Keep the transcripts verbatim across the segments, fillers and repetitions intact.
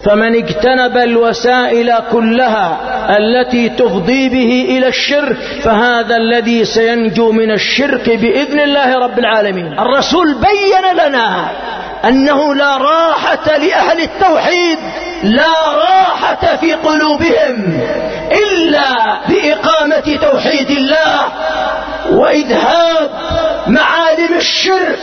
فمن اجتنب الوسائل كلها التي تفضي به إلى الشرك فهذا الذي سينجو من الشرك بإذن الله رب العالمين. الرسول بين لنا أنه لا راحة لأهل التوحيد، لا راحة في قلوبهم إلا بإقامة توحيد الله وإذهاب معالم الشرك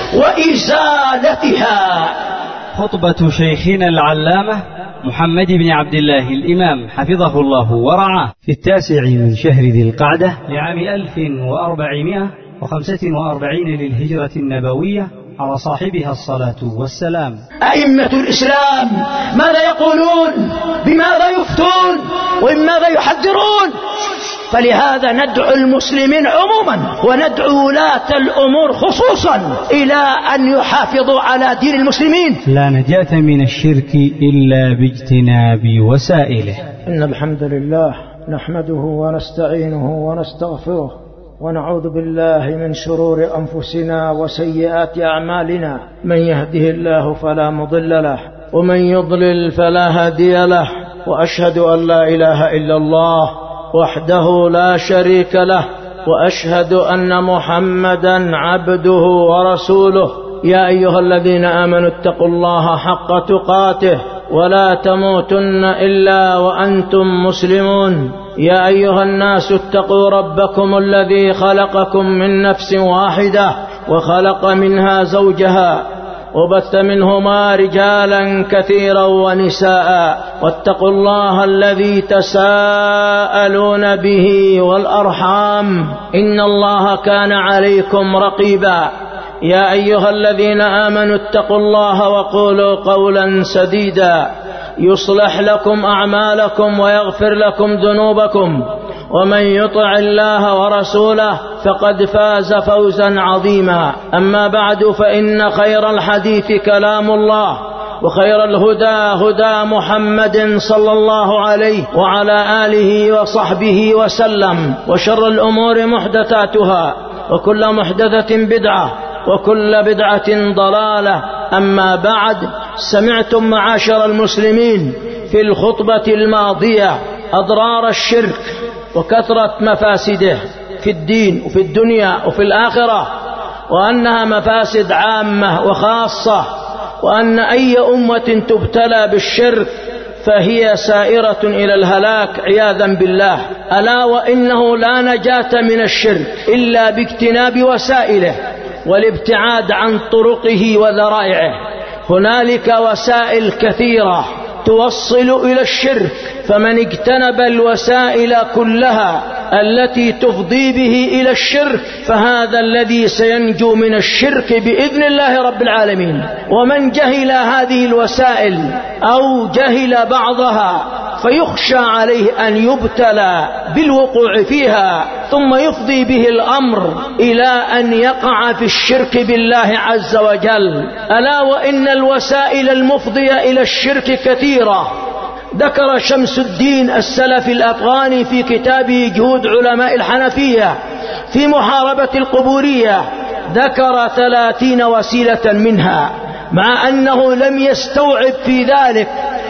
وإزالتها. خطبة شيخنا العلامة محمد بن عبد الله الإمام حفظه الله ورعاه في التاسع من شهر ذي القعدة لعام ألف وأربعمائة وخمسة وأربعين للهجرة النبوية على صاحبها الصلاة والسلام. أئمة الإسلام ماذا يقولون؟ بماذا يفتون؟ وبماذا يحذرون؟ فلهذا ندعو المسلمين عموما وندعو ولاة الأمور خصوصا إلى أن يحافظوا على دين المسلمين. لا نجاة من الشرك إلا باجتناب وسائله. إن الحمد لله نحمده ونستعينه ونستغفره ونعوذ بالله من شرور أنفسنا وسيئات أعمالنا. من يهده الله فلا مضل له ومن يضلل فلا هادي له، وأشهد أن لا إله إلا الله وحده لا شريك له، وأشهد أن محمدا عبده ورسوله. يا أيها الذين آمنوا اتقوا الله حق تقاته ولا تموتن إلا وأنتم مسلمون. يا أيها الناس اتقوا ربكم الذي خلقكم من نفس واحدة وخلق منها زوجها وبث منهما رجالا كثيرا ونساء، واتقوا الله الذي تساءلون به والأرحام إن الله كان عليكم رقيبا. يا أيها الذين آمنوا اتقوا الله وقولوا قولا سديدا يصلح لكم أعمالكم ويغفر لكم ذنوبكم، ومن يطع الله ورسوله فقد فاز فوزا عظيما. أما بعد، فإن خير الحديث كلام الله، وخير الهدى هدى محمد صلى الله عليه وعلى آله وصحبه وسلم، وشر الأمور محدثاتها، وكل محدثة بدعة، وكل بدعة ضلالة. أما بعد، سمعتم معاشر المسلمين في الخطبة الماضية أضرار الشرك وكثرة مفاسده في الدين وفي الدنيا وفي الآخرة، وأنها مفاسد عامة وخاصة، وأن أي أمة تبتلى بالشرك فهي سائرة إلى الهلاك عياذا بالله. ألا وإنه لا نجاة من الشرك إلا باجتناب وسائله والابتعاد عن طرقه وذرائعه. هنالك وسائل كثيرة توصل إلى الشرك، فمن اجتنب الوسائل كلها التي تفضي به إلى الشرك فهذا الذي سينجو من الشرك بإذن الله رب العالمين. ومن جهل هذه الوسائل أو جهل بعضها فيخشى عليه أن يبتلى بالوقوع فيها، ثم يفضي به الأمر إلى أن يقع في الشرك بالله عز وجل. ألا وإن الوسائل المفضية إلى الشرك كثيرة. ذكر شمس الدين السلفي الأفغاني في كتابه جهود علماء الحنفية في محاربة القبورية، ذكر ثلاثين وسيلة منها، مع أنه لم يستوعب في ذلك،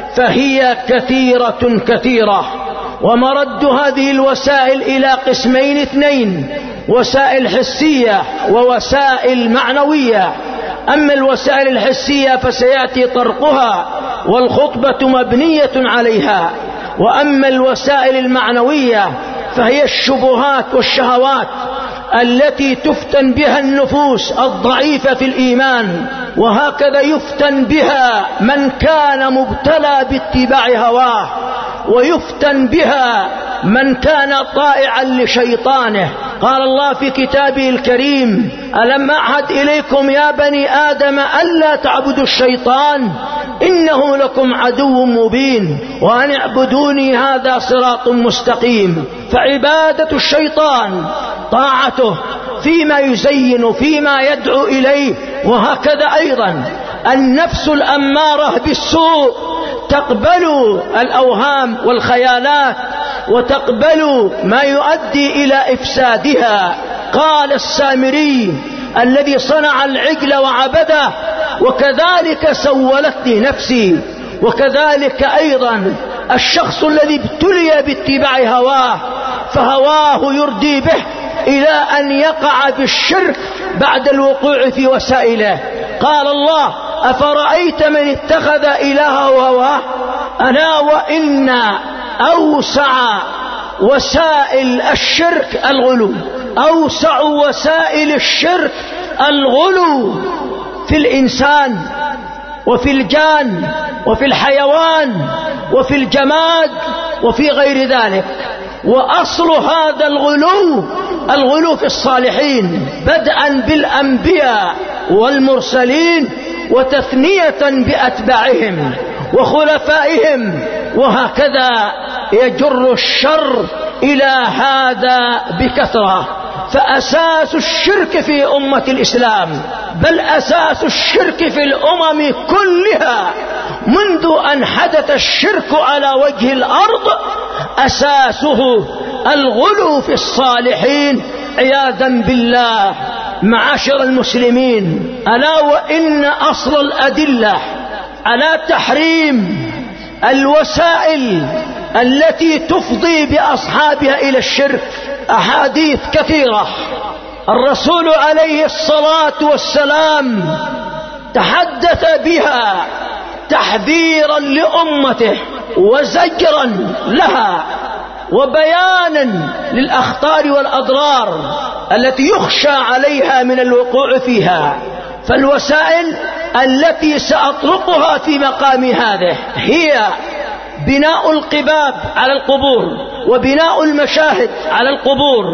فهي كثيرة كثيرة. ومرد هذه الوسائل إلى قسمين اثنين: وسائل حسية ووسائل معنوية. أما الوسائل الحسية فسيأتي طرقها والخطبة مبنية عليها، وأما الوسائل المعنوية فهي الشبهات والشهوات التي تفتن بها النفوس الضعيفة في الإيمان، وهكذا يفتن بها من كان مبتلى باتباع هواه، ويفتن بها من كان طائعا لشيطانه. قال الله في كتابه الكريم: ألم أعهد إليكم يا بني آدم ألا تعبدوا الشيطان إنه لكم عدو مبين وأن اعبدوني هذا صراط مستقيم. فعبادة الشيطان طاعته فيما يزين فيما يدعو إليه. وهكذا أيضا النفس الأمارة بالسوء تقبل الأوهام والخيالات وتقبل ما يؤدي إلى إفسادها. قال السامري الذي صنع العجل وعبده: وكذلك سولت لي نفسي وكذلك أيضا الشخص الذي ابتلي باتباع هواه فهواه يردي به إلى أن يقع بالشرك بعد الوقوع في وسائله. قال الله: أفرأيت من اتخذ إلهه هواه ألا وإن أوسع وسائل الشرك الغلو، أوسع وسائل الشرك الغلو في الإنسان وفي الجان وفي الحيوان وفي الجماد وفي غير ذلك. وأصل هذا الغلو الغلو في الصالحين، بدءا بالأنبياء والمرسلين وتثنية بأتباعهم وخلفائهم، وهكذا يجر الشر إلى هذا بكثرة. فأساس الشرك في أمة الإسلام، بل أساس الشرك في الأمم كلها منذ أن حدث الشرك على وجه الأرض، أساسه الغلو في الصالحين عياذا بالله. معاشر المسلمين، ألا وإن أصل الأدلة على تحريم الوسائل التي تفضي بأصحابها إلى الشرك أحاديث كثيرة. الرسول عليه الصلاة والسلام تحدث بها تحذيرا لأمته وزجرا لها وبيانا للأخطار والأضرار التي يخشى عليها من الوقوع فيها. فالوسائل التي سأطرقها في مقام هذا هي بناء القباب على القبور، وبناء المشاهد على القبور،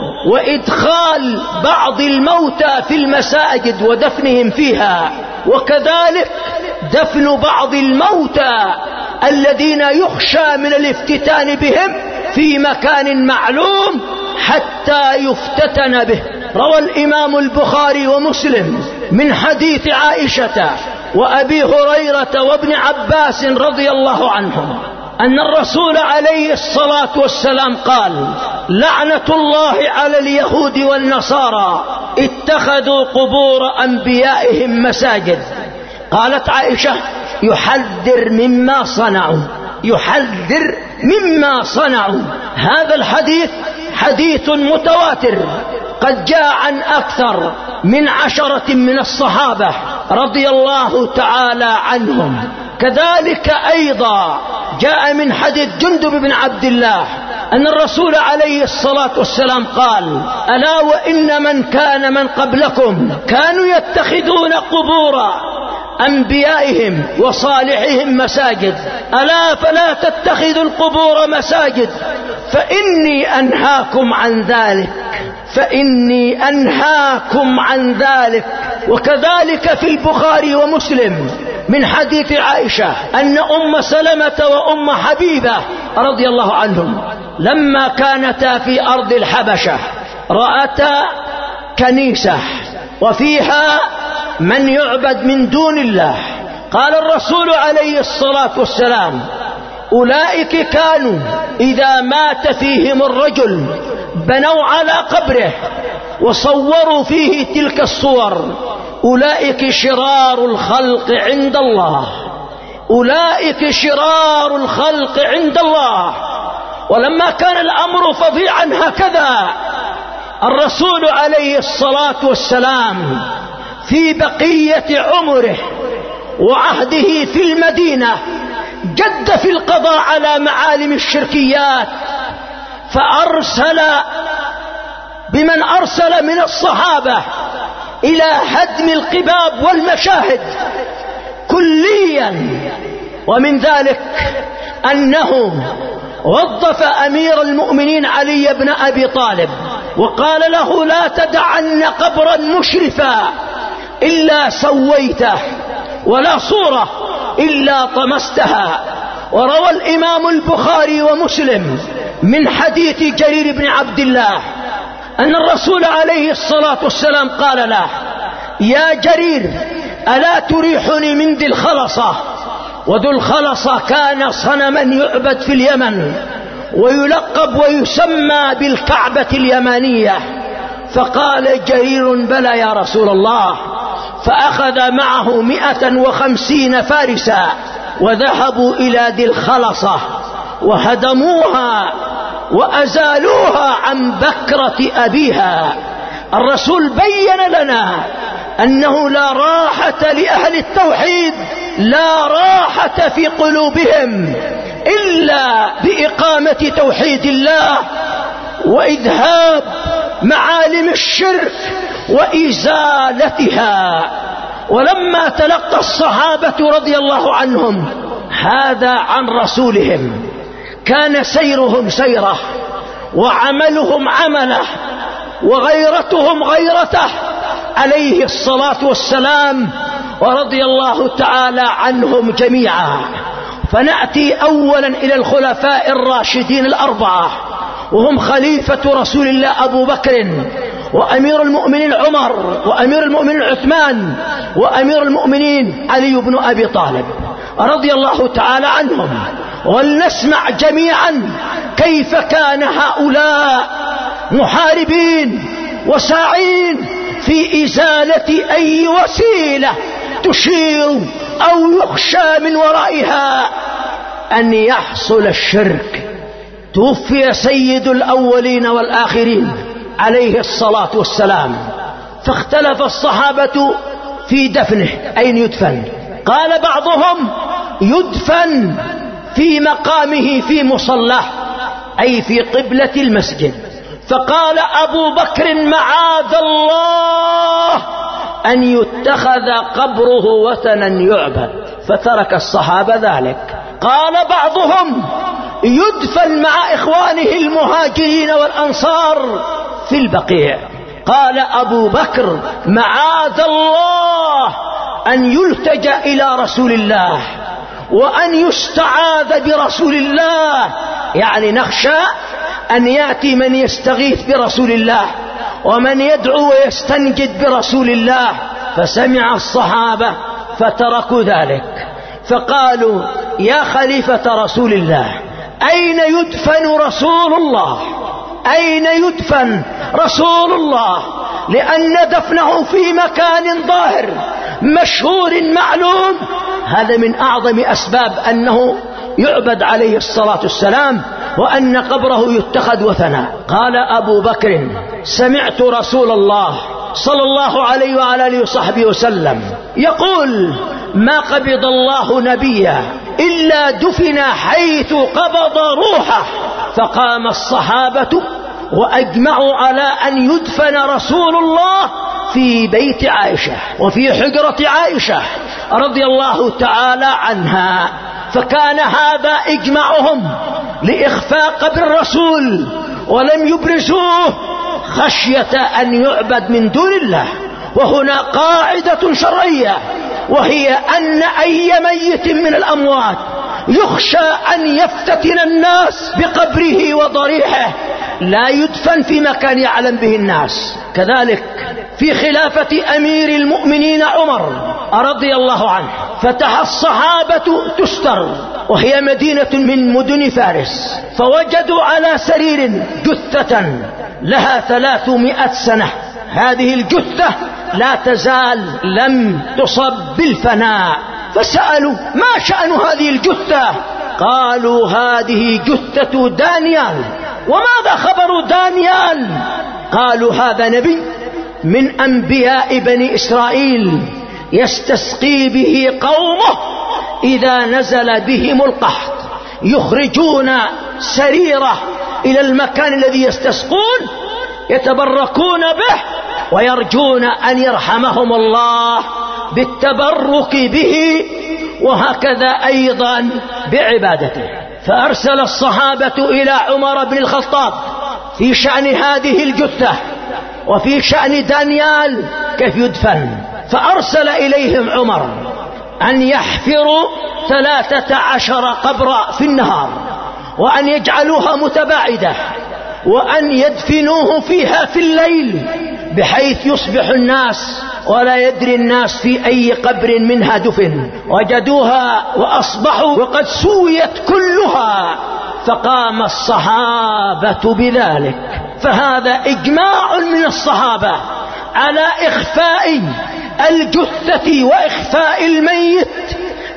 وإدخال بعض الموتى في المساجد ودفنهم فيها، وكذلك دفن بعض الموتى الذين يخشى من الافتتان بهم في مكان معلوم حتى يفتتن به. روى الإمام البخاري ومسلم من حديث عائشة وأبي هريرة وابن عباس رضي الله عنهم أن الرسول عليه الصلاة والسلام قال: لعنة الله على اليهود والنصارى اتخذوا قبور أنبيائهم مساجد. قالت عائشة: يحذر مما صنعوا، يحذر مما صنعوا. هذا الحديث حديث متواتر قد جاء عن أكثر من عشرة من الصحابة رضي الله تعالى عنهم. كذلك أيضا جاء من حديث جندب بن عبد الله أن الرسول عليه الصلاة والسلام قال: ألا وإن من كان من قبلكم كانوا يتخذون قبور أنبيائهم وصالحهم مساجد، ألا فلا تتخذوا القبور مساجد فإني أنهاكم عن ذلك، فإني أنهاكم عن ذلك. وكذلك في البخاري ومسلم من حديث عائشة أن أم سلمة وأم حبيبة رضي الله عنهم لما كانتا في أرض الحبشة رأتا كنيسة وفيها من يعبد من دون الله. قال الرسول عليه الصلاة والسلام: أولئك كانوا إذا مات فيهم الرجل بنوا على قبره وصوروا فيه تلك الصور، أولئك شرار الخلق عند الله، أولئك شرار الخلق عند الله. ولما كان الأمر فظيعا هكذا، الرسول عليه الصلاة والسلام في بقية عمره وعهده في المدينة جد في القضاء على معالم الشركيات، فأرسل بمن أرسل من الصحابة إلى هدم القباب والمشاهد كليا. ومن ذلك أنه وظف أمير المؤمنين علي بن أبي طالب وقال له: لا تدعن قبرا مشرفا إلا سويته، ولا صورة إلا طمستها. وروى الإمام البخاري ومسلم من حديث جرير بن عبد الله أن الرسول عليه الصلاة والسلام قال له: يا جرير، ألا تريحني من ذي الخلصة؟ وذو الخلصة كان صنما يعبد في اليمن ويلقب ويسمى بالكعبة اليمانية. فقال جرير: بلى يا رسول الله. فأخذ معه مئة وخمسين فارسا وذهبوا إلى ذي الخلصة وهدموها وأزالوها عن بكرة أبيها. الرسول بين لنا أنه لا راحة لأهل التوحيد، لا راحة في قلوبهم إلا بإقامة توحيد الله وإذهاب معالم الشرك وإزالتها. ولما تلقى الصحابة رضي الله عنهم هذا عن رسولهم كان سيرهم سيره وعملهم عمله وغيرتهم غيرته عليه الصلاة والسلام، ورضي الله تعالى عنهم جميعا. فنأتي أولا إلى الخلفاء الراشدين الأربعة، وهم خليفة رسول الله أبو بكر، وأمير المؤمنين عمر، وأمير المؤمنين عثمان، وأمير المؤمنين علي بن أبي طالب رضي الله تعالى عنهم. ولنسمع جميعا كيف كان هؤلاء محاربين وساعين في إزالة أي وسيلة تشير أو يخشى من ورائها أن يحصل الشرك. توفي سيد الأولين والآخرين عليه الصلاة والسلام، فاختلف الصحابة في دفنه أين يدفن. قال بعضهم يدفن في مقامه في مصلاه أي في قبلة المسجد. فقال أبو بكر معاذ الله أن يتخذ قبره وثنا يعبد، فترك الصحابة ذلك. قال بعضهم يدفن مع إخوانه المهاجرين والأنصار في البقيع. قال أبو بكر معاذ الله أن يلتجأ إلى رسول الله وأن يستعاذ برسول الله، يعني نخشى أن يأتي من يستغيث برسول الله ومن يدعو ويستنجد برسول الله. فسمع الصحابة فتركوا ذلك، فقالوا يا خليفة رسول الله أين يدفن رسول الله؟ أين يدفن رسول الله؟ لأن دفنه في مكان ظاهر مشهور معلوم، هذا من أعظم أسباب أنه يعبد عليه الصلاة والسلام وأن قبره يتخذ وثنا. قال أبو بكر سمعت رسول الله صلى الله عليه وعلى آله وصحبه وسلم يقول ما قبض الله نبيا إلا دفن حيث قبض روحه. فقام الصحابة وأجمعوا على أن يدفن رسول الله في بيت عائشة وفي حجرة عائشة رضي الله تعالى عنها. فكان هذا إجماعهم لإخفاء قبر الرسول ولم يبرزوه خشية أن يعبد من دون الله. وهنا قاعدة شرعية، وهي أن أي ميت من الأموات يخشى أن يفتتن الناس بقبره وضريحه لا يدفن في مكان يعلم به الناس. كذلك في خلافة أمير المؤمنين عمر رضي الله عنه فتح الصحابة تستر وهي مدينة من مدن فارس، فوجدوا على سرير جثة لها ثلاثمائة سنة. هذه الجثة لا تزال لم تصب بالفناء، فسألوا ما شأن هذه الجثة؟ قالوا هذه جثة دانيال. وماذا خبر دانيال؟ قالوا هذا نبي من أنبياء بني إسرائيل يستسقي به قومه إذا نزل بهم القحط، يخرجون سريره إلى المكان الذي يستسقون يتبركون به ويرجون أن يرحمهم الله بالتبرك به، وهكذا أيضا بعبادته. فأرسل الصحابة إلى عمر بن الخطاب في شأن هذه الجثة وفي شأن دانيال كيف يدفن. فأرسل إليهم عمر أن يحفروا ثلاثة عشر قبرا في النهار وأن يجعلوها متباعدة وأن يدفنوه فيها في الليل بحيث يصبح الناس ولا يدري الناس في أي قبر منها دفن. وجدوها وأصبحوا وقد سويت كلها، فقام الصحابة بذلك. فهذا إجماع من الصحابة على إخفاء الجثة وإخفاء الميت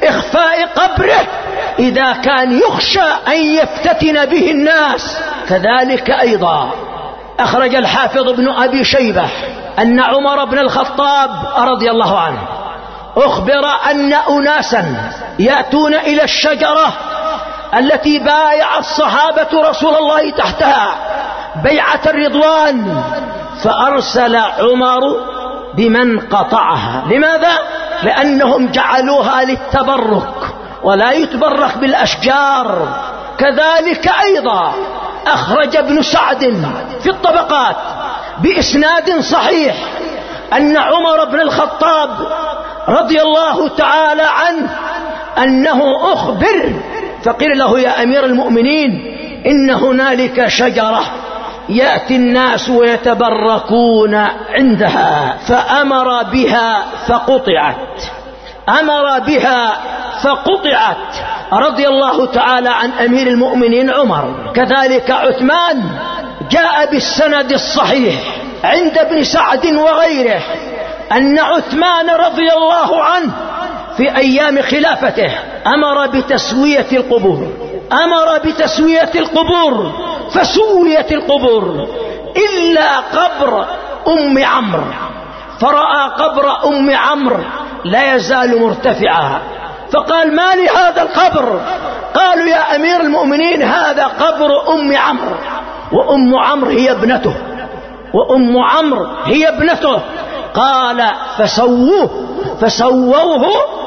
إخفاء قبره إذا كان يخشى أن يفتتن به الناس. كذلك أيضا أخرج الحافظ ابن أبي شيبة أن عمر بن الخطاب رضي الله عنه أخبر أن أناسا يأتون إلى الشجرة التي بايع الصحابة رسول الله تحتها بيعة الرضوان، فأرسل عمر بمن قطعها. لماذا؟ لأنهم جعلوها للتبرك ولا يتبرك بالأشجار. كذلك أيضا أخرج ابن سعد في الطبقات بإسناد صحيح أن عمر بن الخطاب رضي الله تعالى عنه أنه أخبر فقيل له يا أمير المؤمنين إن هنالك شجرة يأتي الناس ويتبركون عندها، فأمر بها فقطعت أمر بها فقطعت رضي الله تعالى عن أمير المؤمنين عمر. كذلك عثمان جاء بالسند الصحيح عند ابن سعد وغيره أن عثمان رضي الله عنه في أيام خلافته أمر بتسوية القبور أمر بتسوية القبور فسويت القبور إلا قبر أم عمرو، فرأى قبر أم عمرو لا يزال مرتفعا، فقال ما لهذا القبر؟ قالوا يا أمير المؤمنين هذا قبر أم عمرو، وأم عمرو هي ابنته وأم عمرو هي ابنته. قال فسووه فسووه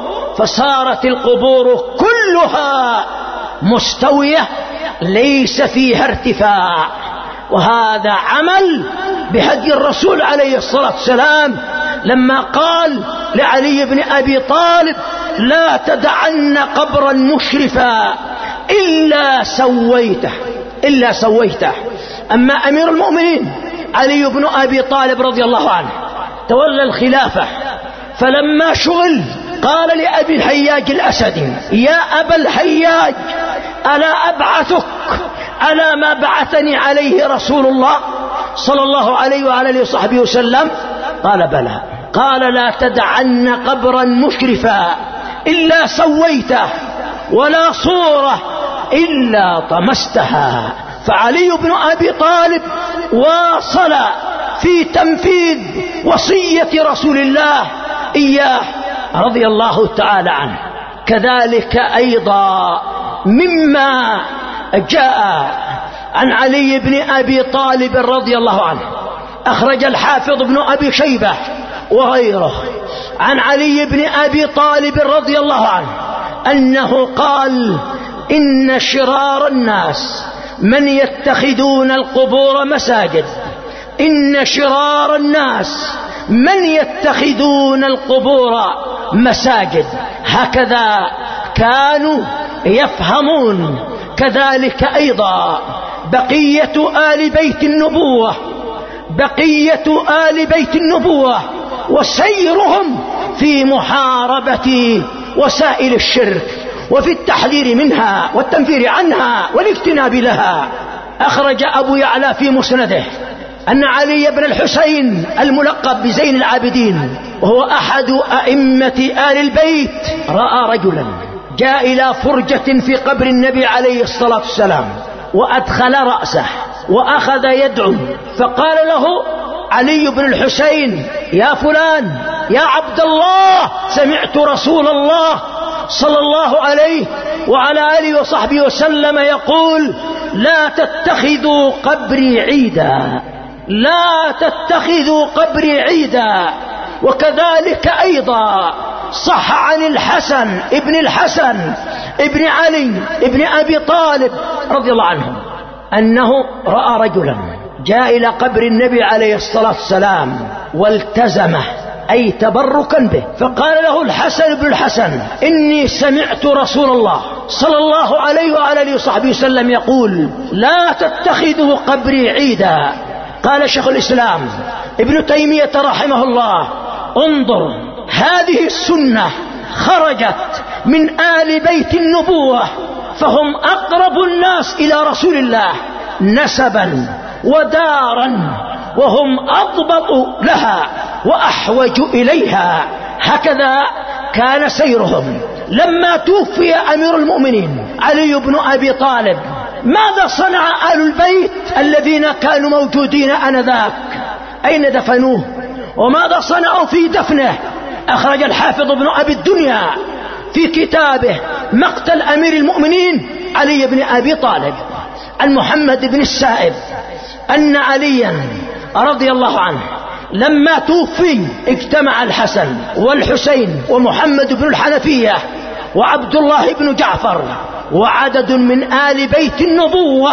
فصارت القبور كلها مستوية ليس فيها ارتفاع. وهذا عمل بهدي الرسول عليه الصلاة والسلام لما قال لعلي بن أبي طالب لا تدعن قبرا مشرفا إلا سويته إلا سويته. أما أمير المؤمنين علي بن أبي طالب رضي الله عنه تولى الخلافة، فلما شغل قال لأبي الحياج الأسدي يا أبا الحياج ألا أبعثك على ما بعثني عليه رسول الله صلى الله عليه وعلى وصحبه وسلم؟ قال بلى. قال لا تدعن قبرا مشرفا إلا سويته ولا صورة إلا طمستها. فعلي بن أبي طالب واصل في تنفيذ وصية رسول الله إياه رضي الله تعالى عنه. كذلك أيضا مما جاء عن علي بن أبي طالب رضي الله عنه أخرج الحافظ ابن أبي شيبة وغيره عن علي بن أبي طالب رضي الله عنه أنه قال إن شرار الناس من يتخذون القبور مساجد إن شرار الناس من يتخذون القبور مساجد. هكذا كانوا يفهمون. كذلك أيضا بقية آل بيت النبوة بقية آل بيت النبوة وسيرهم في محاربة وسائل الشرك وفي التحذير منها والتنفير عنها والاجتناب لها. أخرج أبو يعلى في مسنده أن علي بن الحسين الملقب بزين العابدين وهو أحد أئمة آل البيت رأى رجلا جاء إلى فرجة في قبر النبي عليه الصلاة والسلام وأدخل رأسه وأخذ يدعو، فقال له علي بن الحسين يا فلان يا عبد الله سمعت رسول الله صلى الله عليه وعلى آله وصحبه وسلم يقول لا تتخذوا قبري عيدا لا تتخذوا قبري عيدا. وكذلك أيضا صح عن الحسن ابن الحسن ابن علي ابن أبي طالب رضي الله عنهم أنه رأى رجلا جاء إلى قبر النبي عليه الصلاة والسلام والتزمه أي تبركا به، فقال له الحسن بن الحسن إني سمعت رسول الله صلى الله عليه وعلى آله وصحبه وسلم يقول لا تتخذوا قبري عيدا. قال شيخ الإسلام ابن تيمية رحمه الله انظر هذه السنة خرجت من آل بيت النبوة فهم أقرب الناس إلى رسول الله نسبا ودارا وهم أضبط لها وأحوج إليها. هكذا كان سيرهم. لما توفي أمير المؤمنين علي بن أبي طالب ماذا صنع آل البيت الذين كانوا موجودين آنذاك؟ أين دفنوه؟ وماذا صنعوا في دفنه؟ أخرج الحافظ ابن أبي الدنيا في كتابه مقتل أمير المؤمنين علي بن أبي طالب عن محمد بن السائب أن عليا رضي الله عنه لما توفي اجتمع الحسن والحسين ومحمد بن الحنفية وعبد الله بن جعفر وعدد من آل بيت النبوة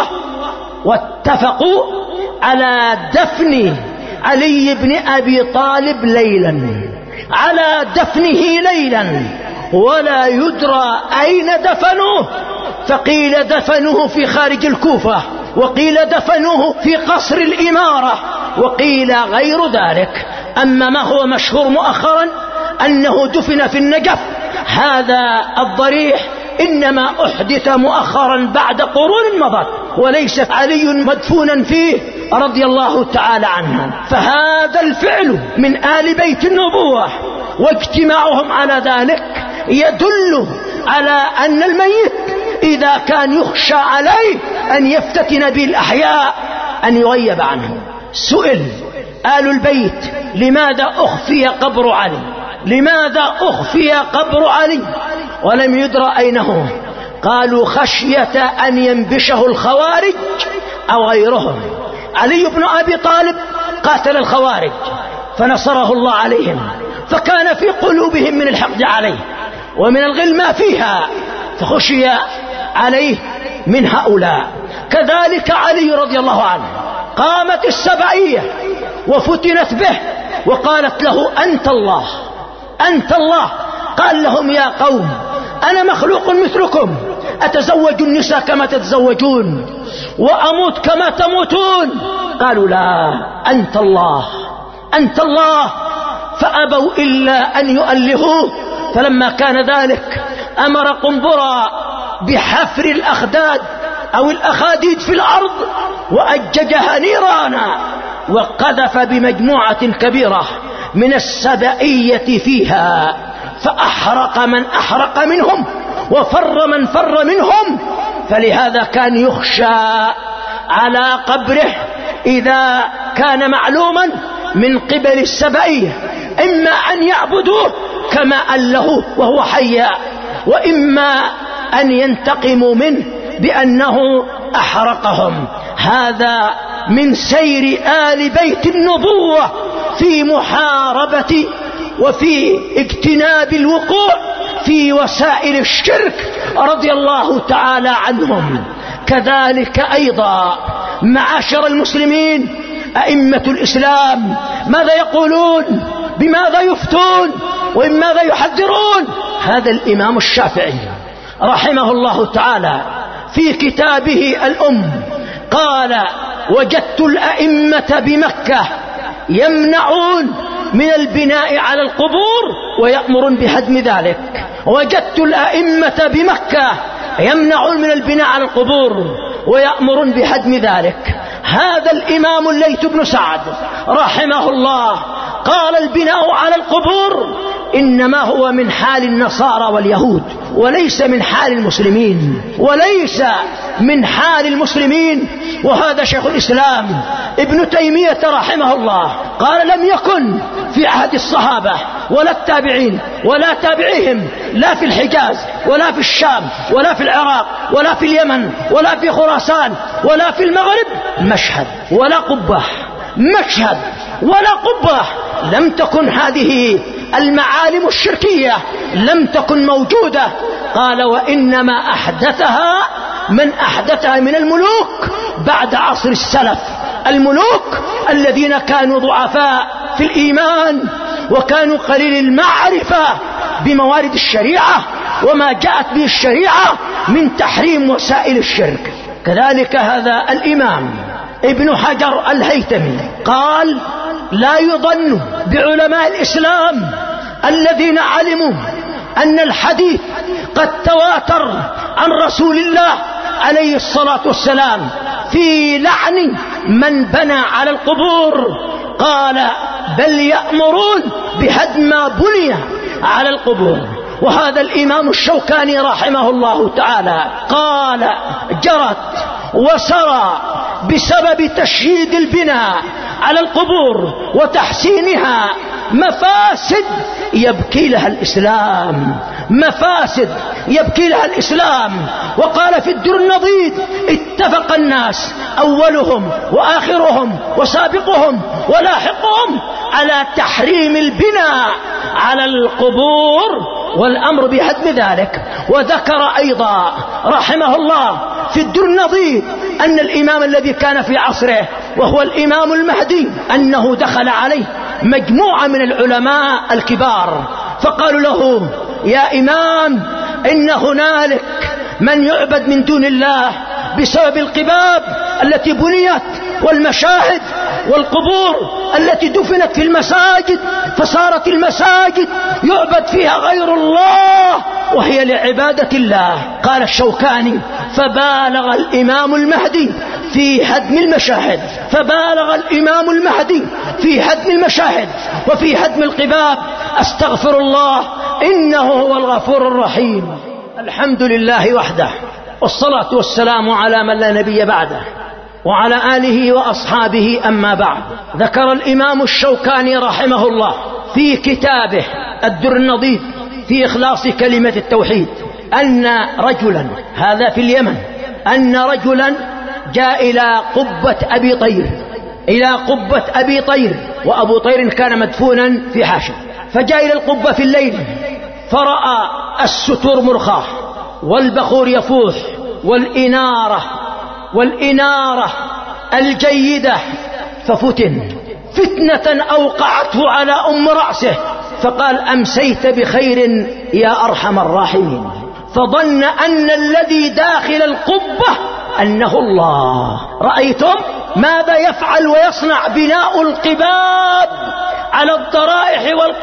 واتفقوا على دفن علي بن أبي طالب ليلا، على دفنه ليلا، ولا يدرى أين دفنوه، فقيل دفنوه في خارج الكوفة، وقيل دفنوه في قصر الإمارة، وقيل غير ذلك. أما ما هو مشهور مؤخرا أنه دفن في النجف، هذا الضريح إنما أحدث مؤخرا بعد قرون مضت، وليس علي مدفونا فيه رضي الله تعالى عنه. فهذا الفعل من آل بيت النبوة واجتماعهم على ذلك يدل على أن الميت إذا كان يخشى عليه أن يفتتن بالأحياء أن يغيب عنه. سئل آل البيت لماذا أخفي قبر علي، لماذا أخفي قبر علي ولم يدرى أين هو؟ قالوا خشية أن ينبشه الخوارج أو غيرهم. علي بن أبي طالب قاتل الخوارج فنصره الله عليهم، فكان في قلوبهم من الحقد عليه ومن الغل ما فيها، فخشي عليه من هؤلاء. كذلك علي رضي الله عنه قامت السبعية وفتنت به وقالت له أنت الله، أنت الله. قال لهم يا قوم أنا مخلوق مثلكم، أتزوج النساء كما تتزوجون وأموت كما تموتون. قالوا لا، أنت الله، أنت الله. فأبوا إلا أن يؤلهوه. فلما كان ذلك أمر قنبرا بحفر الأخداد أو الأخاديد في الأرض وأججها نيرانا، وقذف بمجموعة كبيرة من السبائية فيها، فأحرق من أحرق منهم وفر من فر منهم. فلهذا كان يخشى على قبره إذا كان معلوما من قبل السبائية، إما أن يعبدوه كما ألهوه وهو حي، وإما أن ينتقموا منه بأنه أحرقهم. هذا من سير آل بيت النبوة في محاربة وفي اجتناب الوقوع في وسائل الشرك رضي الله تعالى عنهم. كذلك أيضا معاشر المسلمين أئمة الإسلام ماذا يقولون، بماذا يفتون وبماذا يحذرون؟ هذا الإمام الشافعي رحمه الله تعالى في كتابه الأم قال وجدت الأئمة بمكة يمنعون من البناء على القبور ويأمرون بهدم ذلك. وجدت الأئمة بمكة يمنعون من البناء على القبور ويأمرون بهدم ذلك. هذا الإمام الليث بن سعد رحمه الله قال البناء على القبور إنما هو من حال النصارى واليهود وليس من حال المسلمين، وليس من حال المسلمين. وهذا شيخ الإسلام ابن تيمية رحمه الله قال لم يكن في عهد الصحابة ولا التابعين ولا تابعيهم لا في الحجاز ولا في الشام ولا في العراق ولا في اليمن ولا في خراسان ولا في المغرب مشهد ولا قبة، مشهد ولا قبة. لم تكن هذه المعالم الشركية لم تكن موجودة. قال وإنما أحدثها من أحدثها من الملوك بعد عصر السلف، الملوك الذين كانوا ضعفاء في الإيمان وكانوا قليل المعرفة بموارد الشريعة وما جاءت به الشريعة من تحريم وسائل الشرك. كذلك هذا الإمام ابن حجر الهيثمي قال لا يظن بعلماء الإسلام الذين علموا أن الحديث قد تواتر عن رسول الله عليه الصلاة والسلام في لعن من بنى على القبور. قال بل يأمرون بهدم ما بني على القبور وهذا الإمام الشوكاني رحمه الله تعالى قال: جرت وسرى بسبب تشييد البناء على القبور وتحسينها مفاسد يبكي لها الإسلام، مفاسد يبكي لها الإسلام. وقال في الدر النضيد: اتفق الناس أولهم وآخرهم وسابقهم ولاحقهم على تحريم البناء على القبور والأمر بهدم ذلك. وذكر أيضا رحمه الله في الدر النضيد أن الإمام الذي كان في عصره وهو الإمام المهدي أنه دخل عليه مجموعة من العلماء الكبار فقالوا له: يا إمام، إن هنالك من يعبد من دون الله بسبب القباب التي بنيت والمشاهد والقبور التي دفنت في المساجد، فصارت المساجد يعبد فيها غير الله وهي لعبادة الله. قال الشوكاني: فبالغ الإمام المهدي في هدم المشاهد، فبالغ الإمام المهدي في هدم المشاهد وفي هدم القباب. أستغفر الله، إنه هو الغفور الرحيم. الحمد لله وحده، والصلاة والسلام على من لا نبي بعده، وعلى آله وأصحابه. أما بعد، ذكر الإمام الشوكاني رحمه الله في كتابه الدر النضيد في إخلاص كلمة التوحيد أن رجلا، هذا في اليمن، أن رجلا جاء إلى قبة أبي طير، إلى قبة أبي طير، وأبو طير كان مدفونا في حاشا، فجاء إلى القبة في الليل فرأى الستور مرخاة والبخور يفوح والإنارة والإنارة الجيدة، ففتن فتنة أوقعته على أم رأسه، فقال: أمسيت بخير يا أرحم الراحمين. فظن أن الذي داخل القبة أنه الله. رأيتم ماذا يفعل ويصنع بناء القباب على الضرائح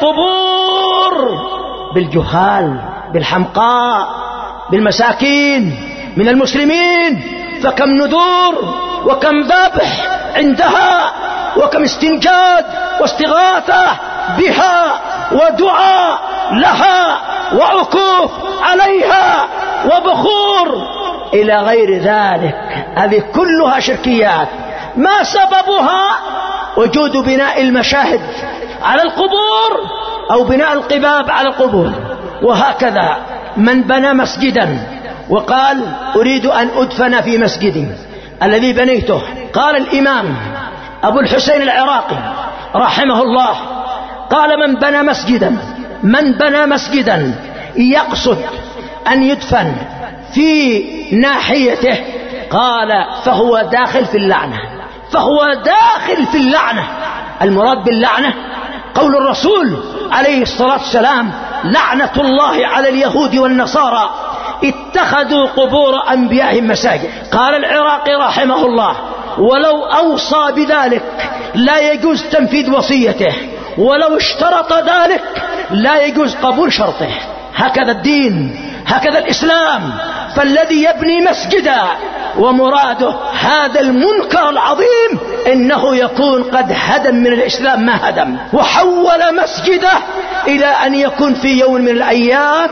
والقبور؟ بالجهال، بالحمقاء، بالمساكين من المسلمين. فكم نذور وكم ذبح عندها، وكم استنجاد واستغاثة بها ودعاء لها وعكوف عليها وبخور إلى غير ذلك. هذه كلها شركيات. ما سببها؟ وجود بناء المشاهد على القبور أو بناء القباب على القبور. وهكذا من بنى مسجدا وقال: أريد أن أدفن في مسجدي الذي بنيته، قال الإمام أبو الحسين العراقي رحمه الله، قال: من بنى مسجدا من بنى مسجدا يقصد أن يدفن في ناحيته، قال: فهو داخل في اللعنة، فهو داخل في اللعنة. المراد باللعنة قول الرسول عليه الصلاة والسلام: لعنة الله على اليهود والنصارى اتخذوا قبور أنبيائهم مساجد. قال العراقي رحمه الله: ولو أوصى بذلك لا يجوز تنفيذ وصيته، ولو اشترط ذلك لا يجوز قبول شرطه. هكذا الدين، هكذا الإسلام. فالذي يبني مسجدا ومراده هذا المنكر العظيم إنه يكون قد هدم من الإسلام ما هدم، وحول مسجده إلى أن يكون في يوم من الأيام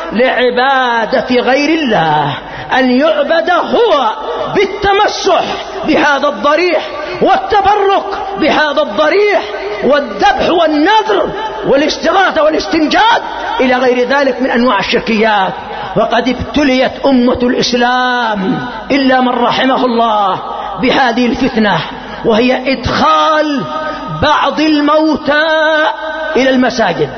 لعبادة غير الله، أن يعبد هو بالتمسح بهذا الضريح والتبرك بهذا الضريح والذبح والنذر والاستغاثة والاستنجاد إلى غير ذلك من أنواع الشركيات. وقد ابتليت أمة الإسلام إلا من رحمه الله بهذه الفتنة، وهي إدخال بعض الموتى إلى المساجد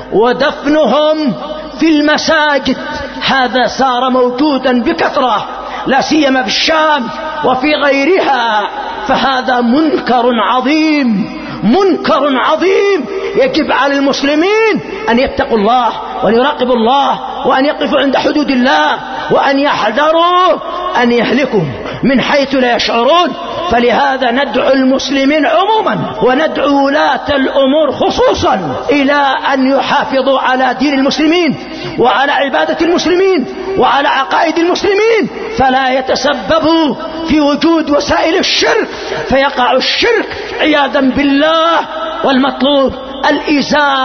ودفنهم في المساجد. هذا صار موجودا بكثرة، لا سيما في الشام وفي غيرها. فهذا منكر عظيم، منكر عظيم. يجب على المسلمين أن يتقوا الله وأن يراقبوا الله وأن يقفوا عند حدود الله وأن يحذروا أن يهلكوا من حيث لا يشعرون. فلهذا ندعو المسلمين عموما وندعو ولاة الأمور خصوصا إلى أن يحافظوا على دين المسلمين وعلى عبادة المسلمين وعلى عقائد المسلمين، فلا يتسببوا في وجود وسائل الشرك فيقع الشرك عياذا بالله. والمطلوب الإزالة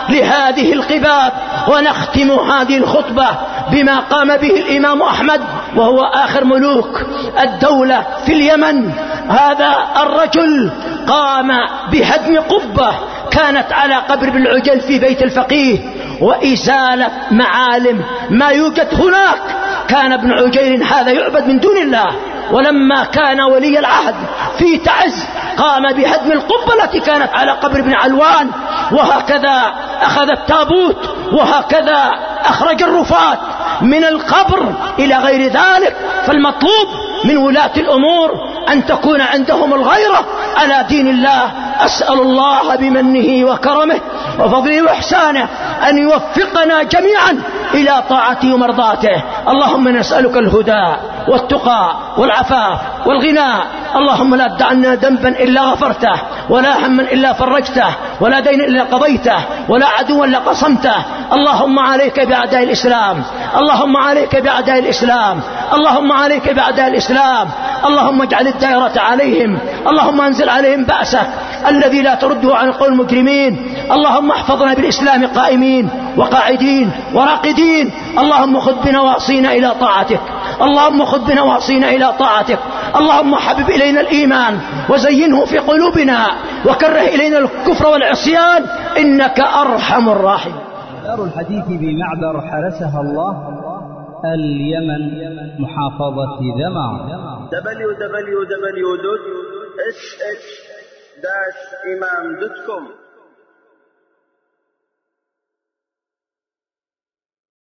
لهذه القباب. ونختم هذه الخطبة بما قام به الإمام أحمد وهو آخر ملوك الدولة في اليمن. هذا الرجل قام بهدم قبة كانت على قبر ابن العجل في بيت الفقيه وإزالة معالم ما يوجد هناك. كان ابن عجيل هذا يعبد من دون الله، ولما كان ولي العهد في تعز قام بهدم القبة التي كانت على قبر ابن علوان، وهكذا أخذ التابوت، وهكذا أخرج الرفات من القبر إلى غير ذلك. فالمطلوب من ولاة الأمور أن تكون عندهم الغيرة على دين الله. أسأل الله بمنه وكرمه وفضله وإحسانه أن يوفقنا جميعا إلى طاعته ومرضاته. اللهم نسألك الهدى والتقى والعفاف والغنى. اللهم لا تدع لنا ذنبا إلا غفرته، ولا هما إلا فرجته، ولا دين إلا قضيته، ولا عدوا إلا قصمته. اللهم عليك بأعداء الإسلام، اللهم عليك بأعداء الإسلام، اللهم عليك بأعداء الإسلام. اللهم اجعل الدائرة عليهم، اللهم انزل عليهم بأسك الذي لا ترده عن القوم المجرمين. اللهم احفظنا بالإسلام قائمين وقاعدين وراقدين. اللهم خذ بنواصينا إلى طاعتك، اللهم خذ بنواصينا إلى طاعتك. اللهم حبب إلينا الإيمان وزينه في قلوبنا، وكره إلينا الكفر والعصيان، إنك أرحم الراحمين. دار الحديث بمعبر حرسها الله، اليمن، محافظة ذمار. دبليو دبليو دبليو دوت اس اتش داش إمام دوت كوم